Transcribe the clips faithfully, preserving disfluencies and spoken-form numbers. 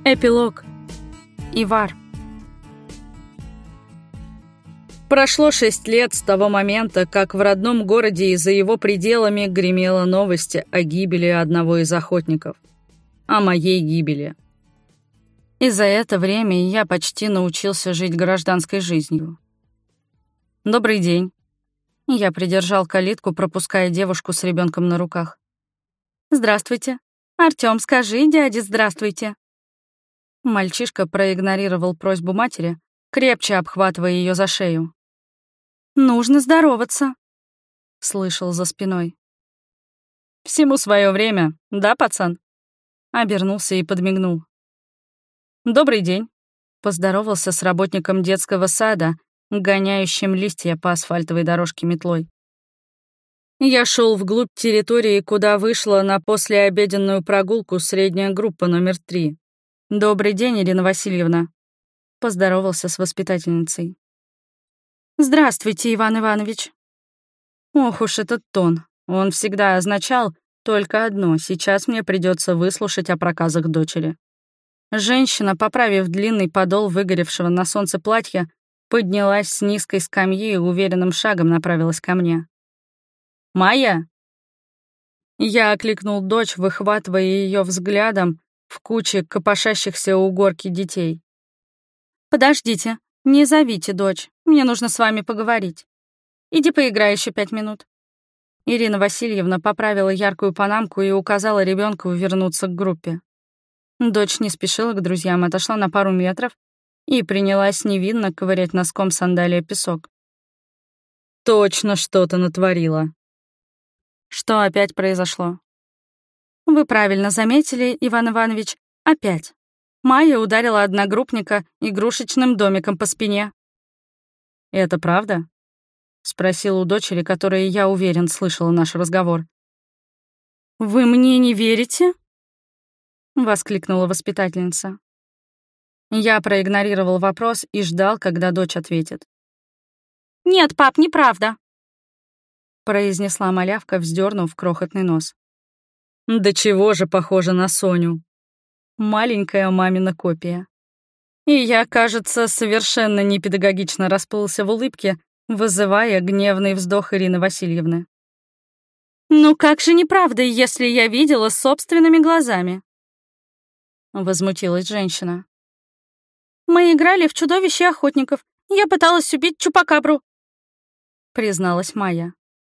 Эпилог. Ивар. Прошло шесть лет с того момента, как в родном городе и за его пределами гремела новость о гибели одного из охотников. О моей гибели. И за это время я почти научился жить гражданской жизнью. «Добрый день». Я придержал калитку, пропуская девушку с ребенком на руках. «Здравствуйте. Артём, скажи дяде здравствуйте». Мальчишка проигнорировал просьбу матери, крепче обхватывая ее за шею. «Нужно здороваться», — слышал за спиной. «Всему свое время, да, пацан?» Обернулся и подмигнул. «Добрый день», — поздоровался с работником детского сада, гоняющим листья по асфальтовой дорожке метлой. Я шел вглубь территории, куда вышла на послеобеденную прогулку средняя группа номер три. «Добрый день, Ирина Васильевна», — поздоровался с воспитательницей. «Здравствуйте, Иван Иванович». Ох уж этот тон. Он всегда означал только одно: сейчас мне придется выслушать о проказах дочери. Женщина, поправив длинный подол выгоревшего на солнце платья, поднялась с низкой скамьи и уверенным шагом направилась ко мне. «Майя?» Я окликнул дочь, выхватывая ее взглядом в куче копошащихся у горки детей. «Подождите, не зовите дочь, мне нужно с вами поговорить. Иди поиграй еще пять минут». Ирина Васильевна поправила яркую панамку и указала ребенку вернуться к группе. Дочь не спешила к друзьям, отошла на пару метров и принялась невинно ковырять носком сандалия песок. «Точно что-то натворила». «Что опять произошло?» «Вы правильно заметили, Иван Иванович, опять. Майя ударила одногруппника игрушечным домиком по спине». «Это правда?» — спросил у дочери, которая, я уверен, слышала наш разговор. «Вы мне не верите?» — воскликнула воспитательница. Я проигнорировал вопрос и ждал, когда дочь ответит. «Нет, пап, неправда», — произнесла малявка, вздернув крохотный нос. «Да чего же похоже на Соню? Маленькая мамина копия». И я, кажется, совершенно непедагогично расплылся в улыбке, вызывая гневный вздох Ирины Васильевны. «Ну как же неправда, если я видела собственными глазами?» Возмутилась женщина. «Мы играли в чудовище охотников. Я пыталась убить чупакабру», призналась Майя.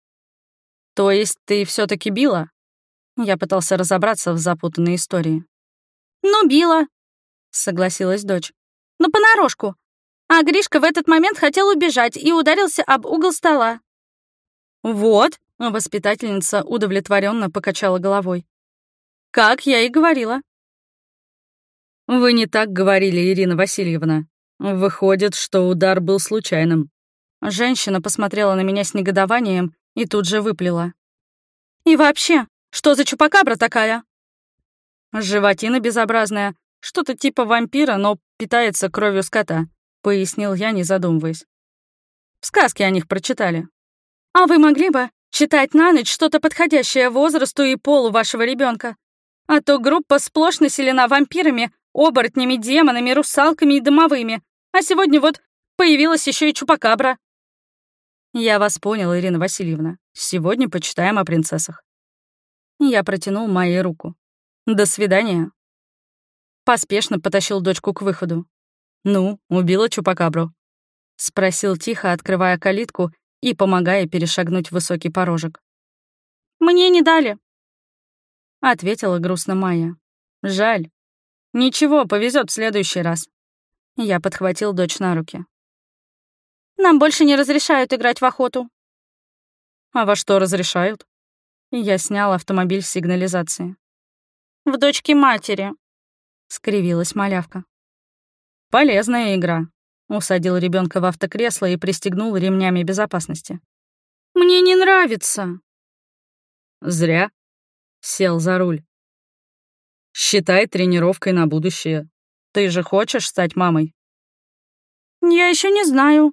«То есть ты все таки била?» Я пытался разобраться в запутанной истории. «Ну, била», — согласилась дочь. «Но понарошку. А Гришка в этот момент хотел убежать и ударился об угол стола». «Вот», — воспитательница удовлетворенно покачала головой. «Как я и говорила». «Вы не так говорили, Ирина Васильевна. Выходит, что удар был случайным». Женщина посмотрела на меня с негодованием и тут же выплела. «И вообще, что за чупакабра такая?» «Животина безобразная, что-то типа вампира, но питается кровью скота», — пояснил я, не задумываясь. «В сказке о них прочитали». «А вы могли бы читать на ночь что-то подходящее возрасту и полу вашего ребенка? А то группа сплошь населена вампирами, оборотнями, демонами, русалками и домовыми, а сегодня вот появилась еще и чупакабра». «Я вас понял, Ирина Васильевна. Сегодня почитаем о принцессах». Я протянул Майе руку. «До свидания». Поспешно потащил дочку к выходу. «Ну, убила чупакабру?» — спросил тихо, открывая калитку и помогая перешагнуть высокий порожек. «Мне не дали», — ответила грустно Майя. «Жаль. Ничего, повезет в следующий раз». Я подхватил дочь на руки. «Нам больше не разрешают играть в охоту». «А во что разрешают?» Я снял автомобиль с сигнализации. «В дочке матери», — скривилась малявка. «Полезная игра», — усадил ребенка в автокресло и пристегнул ремнями безопасности. «Мне не нравится». «Зря», — сел за руль. «Считай тренировкой на будущее. Ты же хочешь стать мамой?» «Я еще не знаю».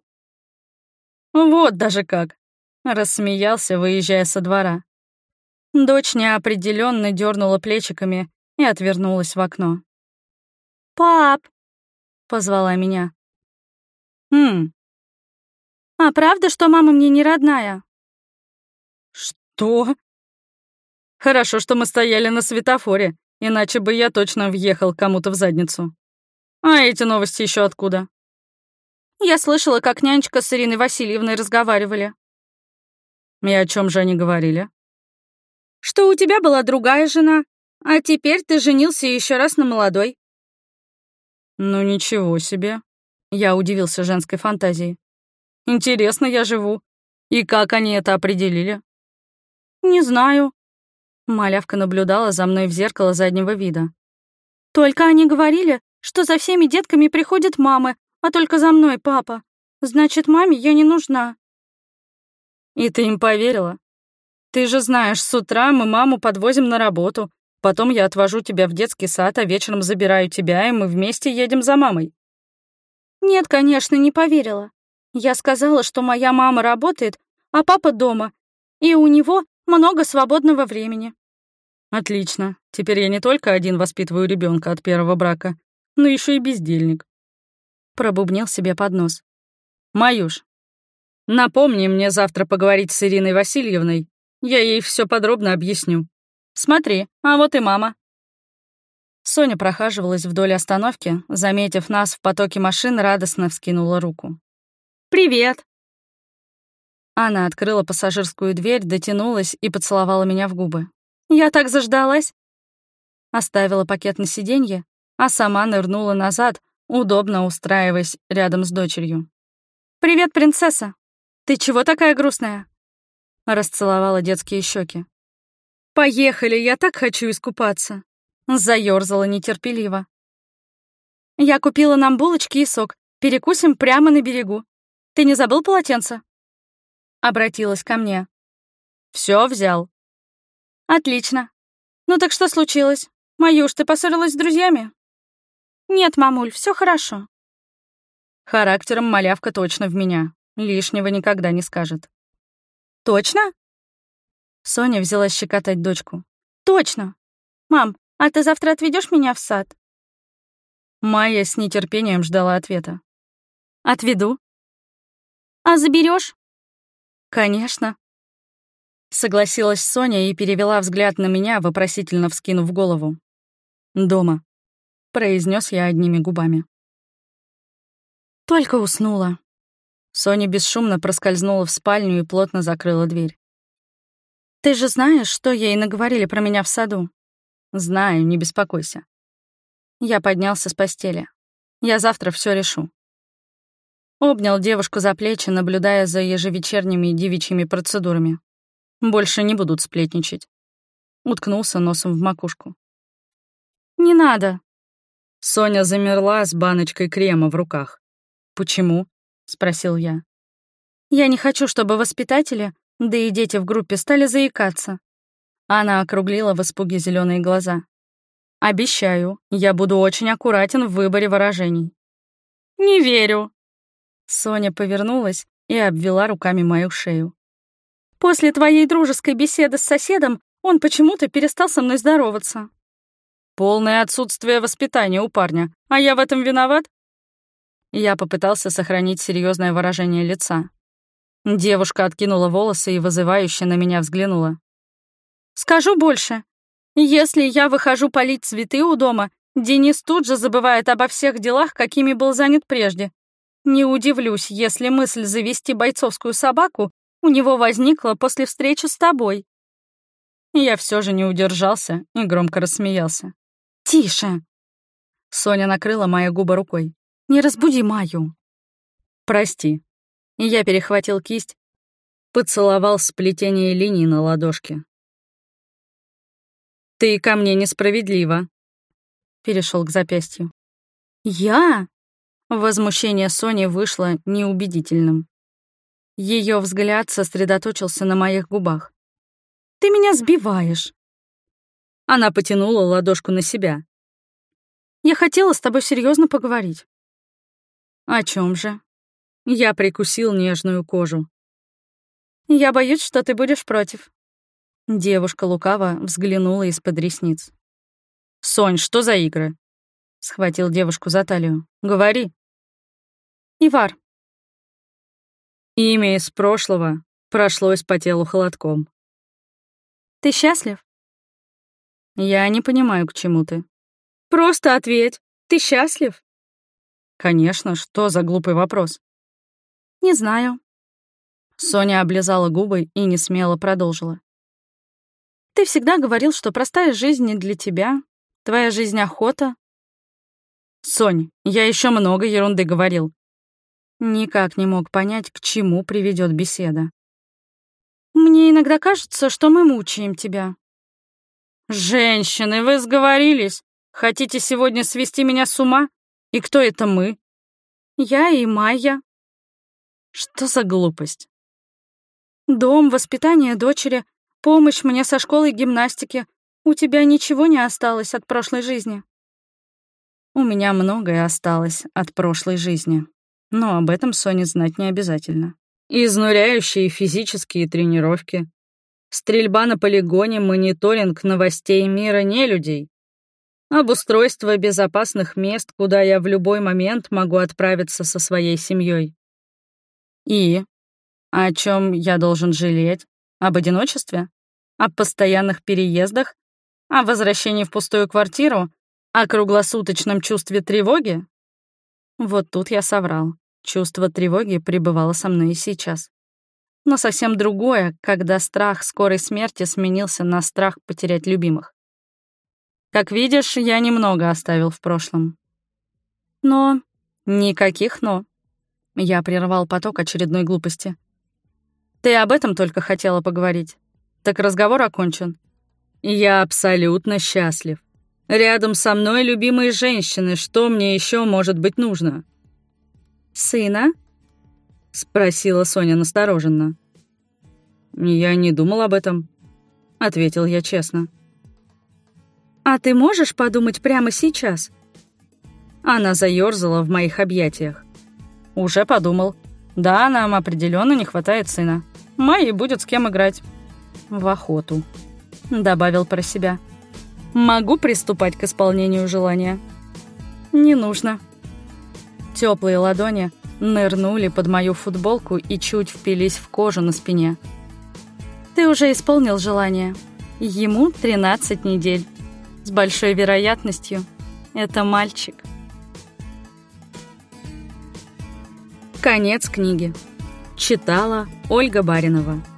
«Вот даже как», — рассмеялся, выезжая со двора. Дочь неопределенно дернула плечиками и отвернулась в окно. «Пап!» — позвала меня. «Хм, «А правда, что мама мне не родная?» что? Хорошо, что мы стояли на светофоре, иначе бы я точно въехал кому-то в задницу. А эти новости еще откуда?» Я слышала, как нянечка с Ириной Васильевной разговаривали. И о чем же они говорили? Что у тебя была другая жена, а теперь ты женился еще раз на молодой. Ну ничего себе. Я удивился женской фантазии. Интересно я живу. И как они это определили? Не знаю. Малявка наблюдала за мной в зеркало заднего вида. Только они говорили, что за всеми детками приходят мамы, а только за мной папа. Значит, маме я не нужна. И ты им поверила? Ты же знаешь, с утра мы маму подвозим на работу, потом я отвожу тебя в детский сад, а вечером забираю тебя, и мы вместе едем за мамой. Нет, конечно, не поверила. Я сказала, что моя мама работает, а папа дома, и у него много свободного времени. Отлично. Теперь я не только один воспитываю ребенка от первого брака, но еще и бездельник. Пробубнил себе под нос. Маюш, напомни мне завтра поговорить с Ириной Васильевной. Я ей все подробно объясню. Смотри, а вот и мама. Соня прохаживалась вдоль остановки, заметив нас в потоке машин, радостно вскинула руку. «Привет!» Она открыла пассажирскую дверь, дотянулась и поцеловала меня в губы. Я так заждалась. Оставила пакет на сиденье, а сама нырнула назад, удобно устраиваясь рядом с дочерью. «Привет, принцесса! Ты чего такая грустная?» Расцеловала детские щеки. «Поехали, я так хочу искупаться!» Заёрзала нетерпеливо. «Я купила нам булочки и сок. Перекусим прямо на берегу. Ты не забыл полотенце?» Обратилась ко мне. Все взял. «Отлично. Ну так что случилось? Маюш, ты поссорилась с друзьями?» «Нет, мамуль, все хорошо». Характером малявка точно в меня. Лишнего никогда не скажет. «Точно?» Соня взялась щекотать дочку. «Точно. Мам, а ты завтра отведешь меня в сад?» Майя с нетерпением ждала ответа. «Отведу». «А заберешь? «Конечно». Согласилась Соня и перевела взгляд на меня, вопросительно вскинув голову. «Дома», — произнес я одними губами. Только уснула. Соня бесшумно проскользнула в спальню и плотно закрыла дверь. «Ты же знаешь, что ей наговорили про меня в саду?» «Знаю, не беспокойся». Я поднялся с постели. Я завтра все решу. Обнял девушку за плечи, наблюдая за ежевечерними девичьими процедурами. Больше не будут сплетничать. Уткнулся носом в макушку. «Не надо». Соня замерла с баночкой крема в руках. «Почему?» — спросил я. «Я не хочу, чтобы воспитатели, да и дети в группе стали заикаться». Она округлила в испуге зеленые глаза. «Обещаю, я буду очень аккуратен в выборе выражений». «Не верю». Соня повернулась и обвела руками мою шею. «После твоей дружеской беседы с соседом он почему-то перестал со мной здороваться». «Полное отсутствие воспитания у парня, а я в этом виноват?» Я попытался сохранить серьезное выражение лица. Девушка откинула волосы и вызывающе на меня взглянула. «Скажу больше. Если я выхожу полить цветы у дома, Денис тут же забывает обо всех делах, какими был занят прежде. Не удивлюсь, если мысль завести бойцовскую собаку у него возникла после встречи с тобой». Я все же не удержался и громко рассмеялся. «Тише!» Соня накрыла мои губы рукой. «Не разбуди Маю». «Прости». Я перехватил кисть, поцеловал сплетение линий на ладошке. «Ты ко мне несправедлива», — перешел к запястью. «Я?» Возмущение Сони вышло неубедительным. Ее взгляд сосредоточился на моих губах. «Ты меня сбиваешь». Она потянула ладошку на себя. «Я хотела с тобой серьезно поговорить». «О чем же?» Я прикусил нежную кожу. «Я боюсь, что ты будешь против». Девушка лукаво взглянула из-под ресниц. «Сонь, что за игры?» — схватил девушку за талию. «Говори». «Ивар». Имя из прошлого прошлось по телу холодком. «Ты счастлив?» «Я не понимаю, к чему ты». «Просто ответь. Ты счастлив?» «Конечно, что за глупый вопрос?» «Не знаю». Соня облизала губы и несмело продолжила. «Ты всегда говорил, что простая жизнь не для тебя. Твоя жизнь — охота». «Сонь, я еще много ерунды говорил». Никак не мог понять, к чему приведет беседа. «Мне иногда кажется, что мы мучаем тебя». «Женщины, вы сговорились? Хотите сегодня свести меня с ума? И кто это мы?» «Я и Майя». «Что за глупость?» «Дом, воспитание дочери, помощь мне со школой гимнастики. У тебя ничего не осталось от прошлой жизни?» «У меня многое осталось от прошлой жизни, но об этом Соне знать не обязательно. Изнуряющие физические тренировки, стрельба на полигоне, мониторинг новостей мира нелюдей, обустройство безопасных мест, куда я в любой момент могу отправиться со своей семьей. И о чем я должен жалеть? Об одиночестве? О постоянных переездах? О возвращении в пустую квартиру? О круглосуточном чувстве тревоги?» Вот тут я соврал. Чувство тревоги пребывало со мной и сейчас. Но совсем другое, когда страх скорой смерти сменился на страх потерять любимых. Как видишь, я немного оставил в прошлом. Но... Никаких «но». Я прервал поток очередной глупости. Ты об этом только хотела поговорить? Так разговор окончен. Я абсолютно счастлив. Рядом со мной любимые женщины. Что мне еще может быть нужно? «Сына?» — спросила Соня настороженно. «Я не думал об этом», — ответил я честно. «А ты можешь подумать прямо сейчас?» Она заёрзала в моих объятиях. «Уже подумал. Да, нам определенно не хватает сына. Майе будет с кем играть. В охоту», — добавил про себя. «Могу приступать к исполнению желания?» «Не нужно». Теплые ладони нырнули под мою футболку и чуть впились в кожу на спине. «Ты уже исполнил желание. Ему тринадцать недель. С большой вероятностью это мальчик». Конец книги. Читала Ольга Баринова.